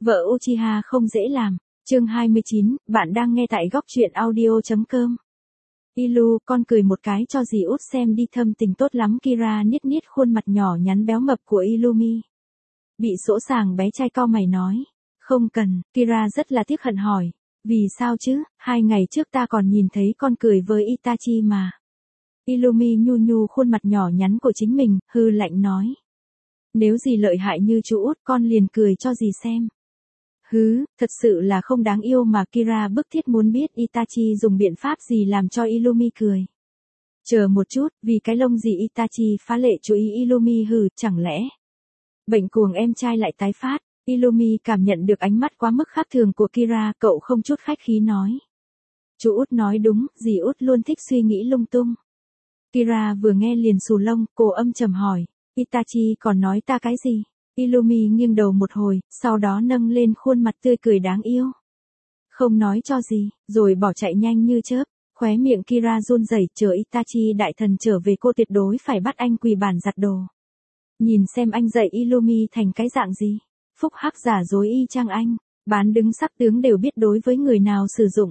Vợ Uchiha không dễ làm. Chương 29, bạn đang nghe tại góc truyện audio.com. Ilu, con cười một cái cho dì út xem đi, thâm tình tốt lắm. Kira niết niết khuôn mặt nhỏ nhắn béo mập của Illumi. Bị sỗ sàng bé trai cau mày nói. Không cần. Kira rất là tiếc hận hỏi. Vì sao chứ, 2 ngày trước ta còn nhìn thấy con cười với Itachi mà. Illumi nhu nhu khuôn mặt nhỏ nhắn của chính mình, hư lạnh nói. Nếu dì lợi hại như chú út, con liền cười cho dì xem. Hứ, thật sự là không đáng yêu mà. Kira bức thiết muốn biết Itachi dùng biện pháp gì làm cho Illumi cười. Chờ một chút, vì cái lông gì Itachi phá lệ chú ý Illumi hừ, chẳng lẽ bệnh cuồng em trai lại tái phát. Illumi cảm nhận được ánh mắt quá mức khác thường của Kira, cậu không chút khách khí nói. Chú út nói đúng, dì út luôn thích suy nghĩ lung tung. Kira vừa nghe liền xù lông, cô âm trầm hỏi, Itachi còn nói ta cái gì? Illumi nghiêng đầu một hồi, sau đó nâng lên khuôn mặt tươi cười đáng yêu. Không nói cho gì, rồi bỏ chạy nhanh như chớp. Khóe miệng Kira run rẩy, chờ Itachi đại thần trở về cô tuyệt đối phải bắt anh quỳ bàn giặt đồ. Nhìn xem anh dạy Illumi thành cái dạng gì. Phúc hắc giả dối y chang anh, bán đứng sắc tướng đều biết đối với người nào sử dụng.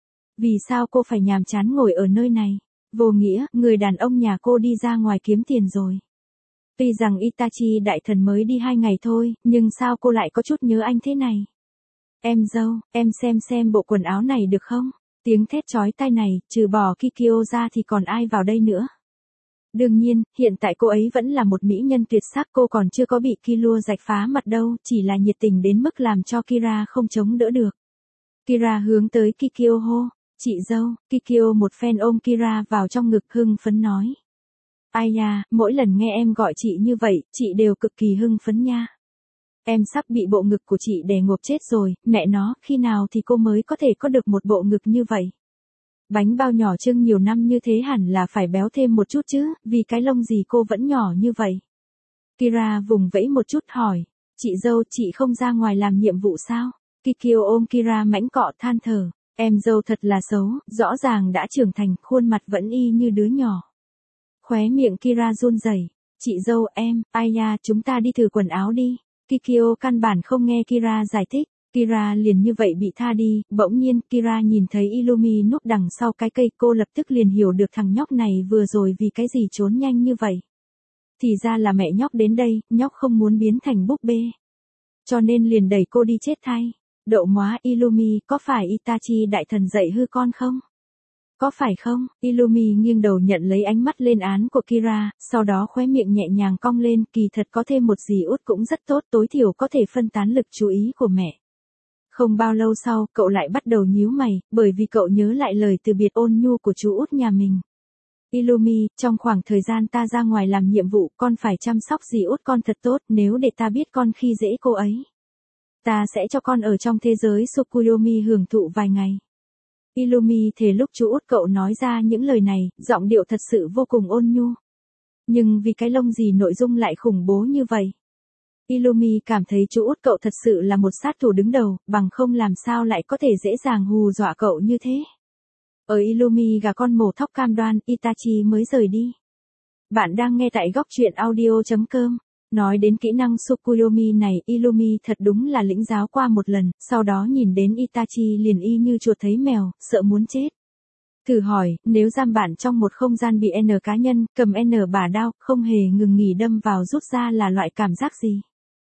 Vì sao cô phải nhàm chán ngồi ở nơi này? Vô nghĩa, người đàn ông nhà cô đi ra ngoài kiếm tiền rồi. Tuy rằng Itachi đại thần mới đi 2 ngày thôi, nhưng sao cô lại có chút nhớ anh thế này? Em dâu, em xem bộ quần áo này được không? Tiếng thét chói tai này, trừ bỏ Kikyo ra thì còn ai vào đây nữa? Đương nhiên, hiện tại cô ấy vẫn là một mỹ nhân tuyệt sắc, cô còn chưa có bị Killua rạch phá mặt đâu, chỉ là nhiệt tình đến mức làm cho Kira không chống đỡ được. Kira hướng tới Kikyo hô, chị dâu. Kikyo một phen ôm Kira vào trong ngực hưng phấn nói. Ai da, mỗi lần nghe em gọi chị như vậy, chị đều cực kỳ hưng phấn nha. Em sắp bị bộ ngực của chị đè ngộp chết rồi, mẹ nó, khi nào thì cô mới có thể có được một bộ ngực như vậy? Bánh bao nhỏ trưng nhiều năm như thế hẳn là phải béo thêm một chút chứ, vì cái lông gì cô vẫn nhỏ như vậy? Kira vùng vẫy một chút hỏi, chị dâu, chị không ra ngoài làm nhiệm vụ sao? Kikyo ôm Kira mãnh cọ than thở, em dâu thật là xấu, rõ ràng đã trưởng thành, khuôn mặt vẫn y như đứa nhỏ. Khóe miệng Kira run rẩy, chị dâu em, ai da, chúng ta đi thử quần áo đi. Kikyo căn bản không nghe Kira giải thích. Kira liền như vậy bị tha đi, bỗng nhiên Kira nhìn thấy Illumi núp đằng sau cái cây, cô lập tức liền hiểu được thằng nhóc này vừa rồi vì cái gì trốn nhanh như vậy. Thì ra là mẹ nhóc đến đây, nhóc không muốn biến thành búp bê. Cho nên liền đẩy cô đi chết thay. Đậu móa Illumi, có phải Itachi đại thần dạy hư con không? Có phải không? Illumi nghiêng đầu nhận lấy ánh mắt lên án của Kira, sau đó khóe miệng nhẹ nhàng cong lên, kỳ thật có thêm một dì út cũng rất tốt, tối thiểu có thể phân tán lực chú ý của mẹ. Không bao lâu sau, cậu lại bắt đầu nhíu mày, bởi vì cậu nhớ lại lời từ biệt ôn nhu của chú út nhà mình. Illumi, trong khoảng thời gian ta ra ngoài làm nhiệm vụ, con phải chăm sóc dì út con thật tốt, nếu để ta biết con khi dễ cô ấy. Ta sẽ cho con ở trong thế giới Tsukuyomi hưởng thụ vài ngày. Illumi thề lúc chú út cậu nói ra những lời này, giọng điệu thật sự vô cùng ôn nhu. Nhưng vì cái lông gì nội dung lại khủng bố như vậy? Illumi cảm thấy chú út cậu thật sự là một sát thủ đứng đầu, bằng không làm sao lại có thể dễ dàng hù dọa cậu như thế. Ở Illumi gà con mổ thóc cam đoan, Itachi mới rời đi. Bạn đang nghe tại góc truyện audio.com. Nói đến kỹ năng Tsukuyomi này, Illumi thật đúng là lĩnh giáo qua một lần, sau đó nhìn đến Itachi liền y như chuột thấy mèo, sợ muốn chết. Thử hỏi, nếu giam bạn trong một không gian bị N cá nhân, cầm N bả đao, không hề ngừng nghỉ đâm vào rút ra là loại cảm giác gì?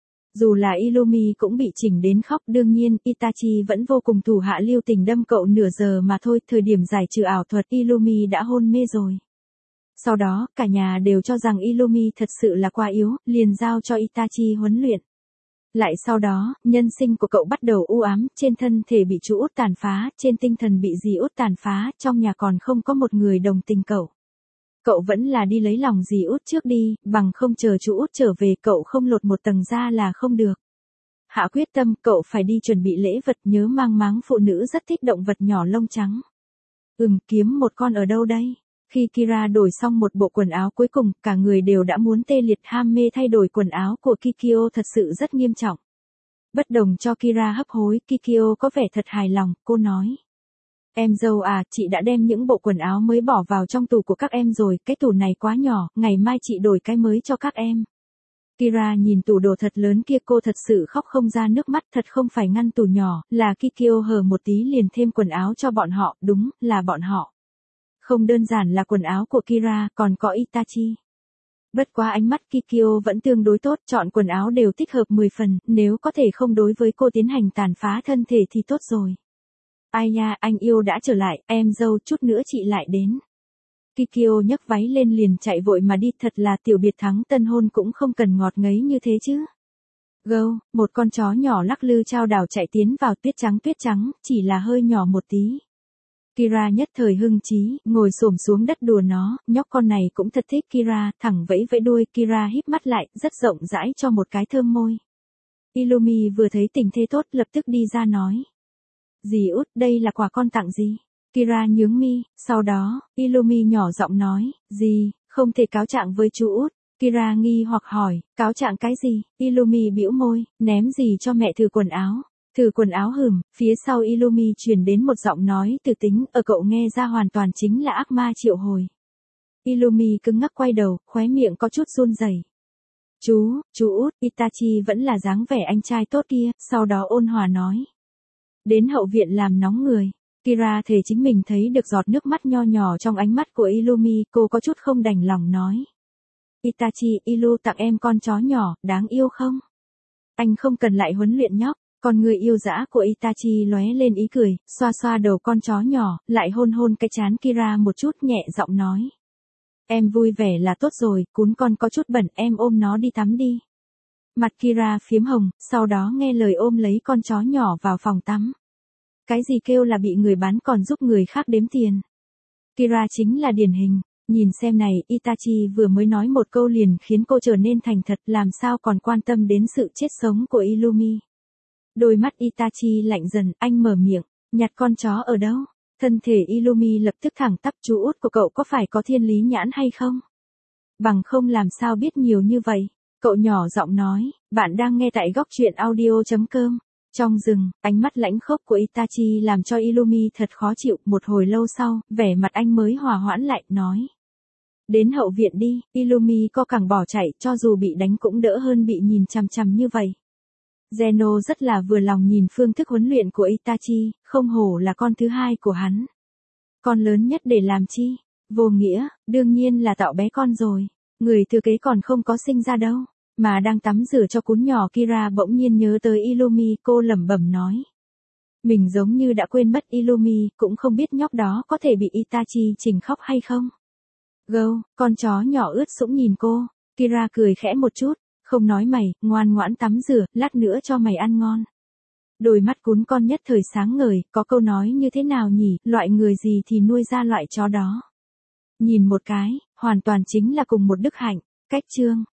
Dù là Illumi cũng bị chỉnh đến khóc, đương nhiên, Itachi vẫn vô cùng thủ hạ lưu tình đâm cậu nửa giờ mà thôi, thời điểm giải trừ ảo thuật Illumi đã hôn mê rồi. Sau đó, cả nhà đều cho rằng Illumi thật sự là quá yếu, liền giao cho Itachi huấn luyện. Lại sau đó, nhân sinh của cậu bắt đầu u ám, trên thân thể bị chú út tàn phá, trên tinh thần bị dì út tàn phá, trong nhà còn không có một người đồng tình cậu. Cậu vẫn là đi lấy lòng dì út trước đi, bằng không chờ chú út trở về cậu không lột một tầng da là không được. Hạ quyết tâm, cậu phải đi chuẩn bị lễ vật, nhớ mang máng phụ nữ rất thích động vật nhỏ lông trắng. Kiếm một con ở đâu đây? Khi Kira đổi xong một bộ quần áo cuối cùng, cả người đều đã muốn tê liệt, ham mê thay đổi quần áo của Kikyo thật sự rất nghiêm trọng. Bất đồng cho Kira hấp hối, Kikyo có vẻ thật hài lòng, cô nói. Em dâu à, chị đã đem những bộ quần áo mới bỏ vào trong tủ của các em rồi, cái tủ này quá nhỏ, ngày mai chị đổi cái mới cho các em. Kira nhìn tủ đồ thật lớn kia, cô thật sự khóc không ra nước mắt, thật không phải ngăn tủ nhỏ, là Kikyo hở một tí liền thêm quần áo cho bọn họ, đúng, là bọn họ. Không đơn giản là quần áo của Kira, còn có Itachi. Bất quá ánh mắt Kikyo vẫn tương đối tốt, chọn quần áo đều thích hợp 10 phần, nếu có thể không đối với cô tiến hành tàn phá thân thể thì tốt rồi. Ai nha, anh yêu đã trở lại, em dâu, chút nữa chị lại đến. Kikyo nhấc váy lên liền chạy vội mà đi, thật là tiểu biệt thắng tân hôn cũng không cần ngọt ngấy như thế chứ. Gâu, một con chó nhỏ lắc lư chao đảo chạy tiến vào, tuyết trắng, chỉ là hơi nhỏ một tí. Kira nhất thời hưng trí, ngồi xổm xuống đất đùa nó, nhóc con này cũng thật thích Kira, thẳng vẫy vẫy đuôi, Kira híp mắt lại, rất rộng rãi cho một cái thơm môi. Illumi vừa thấy tình thế tốt, lập tức đi ra nói. Dì út, đây là quà con tặng gì? Kira nhướng mi, sau đó, Illumi nhỏ giọng nói, gì, không thể cáo trạng với chú út. Kira nghi hoặc hỏi, cáo trạng cái gì? Illumi bĩu môi, ném gì cho mẹ thử quần áo. Thử quần áo hửm, phía sau Illumi truyền đến một giọng nói từ tính, ở cậu nghe ra hoàn toàn chính là ác ma triệu hồi. Illumi cứng ngắc quay đầu, khóe miệng có chút run rẩy. Chú út, Itachi vẫn là dáng vẻ anh trai tốt kia, sau đó ôn hòa nói. Đến hậu viện làm nóng người. Kira thề chính mình thấy được giọt nước mắt nho nhỏ trong ánh mắt của Illumi, cô có chút không đành lòng nói. Itachi, Illu tặng em con chó nhỏ, đáng yêu không? Anh không cần lại huấn luyện nhóc. Con người yêu dã của Itachi lóe lên ý cười, xoa xoa đầu con chó nhỏ, lại hôn hôn cái trán Kira một chút, nhẹ giọng nói. Em vui vẻ là tốt rồi, cún con có chút bẩn, em ôm nó đi tắm đi. Mặt Kira phiếm hồng, sau đó nghe lời ôm lấy con chó nhỏ vào phòng tắm. Cái gì kêu là bị người bán còn giúp người khác đếm tiền. Kira chính là điển hình, nhìn xem này, Itachi vừa mới nói một câu liền khiến cô trở nên thành thật, làm sao còn quan tâm đến sự chết sống của Illumi. Đôi mắt Itachi lạnh dần, anh mở miệng, nhặt con chó ở đâu? Thân thể Illumi lập tức thẳng tắp, chú út của cậu có phải có thiên lý nhãn hay không? Bằng không làm sao biết nhiều như vậy? Cậu nhỏ giọng nói, bạn đang nghe tại góc truyện audio.com. Trong rừng, ánh mắt lãnh khốc của Itachi làm cho Illumi thật khó chịu, một hồi lâu sau, vẻ mặt anh mới hòa hoãn lại, nói. Đến hậu viện đi, Illumi co cẳng bỏ chạy, cho dù bị đánh cũng đỡ hơn bị nhìn chằm chằm như vậy. Zeno rất là vừa lòng nhìn phương thức huấn luyện của Itachi, không hổ là con thứ hai của hắn. Con lớn nhất để làm chi? Vô nghĩa, đương nhiên là tạo bé con rồi. Người thừa kế còn không có sinh ra đâu. Mà đang tắm rửa cho cún nhỏ Kira bỗng nhiên nhớ tới Illumi, cô lẩm bẩm nói. Mình giống như đã quên mất Illumi, cũng không biết nhóc đó có thể bị Itachi chỉnh khóc hay không. Gâu, con chó nhỏ ướt sũng nhìn cô, Kira cười khẽ một chút, không nói mày, ngoan ngoãn tắm rửa, lát nữa cho mày ăn ngon. Đôi mắt cún con nhất thời sáng ngời, có câu nói như thế nào nhỉ, loại người gì thì nuôi ra loại chó đó. Nhìn một cái, hoàn toàn chính là cùng một đức hạnh, cách chương.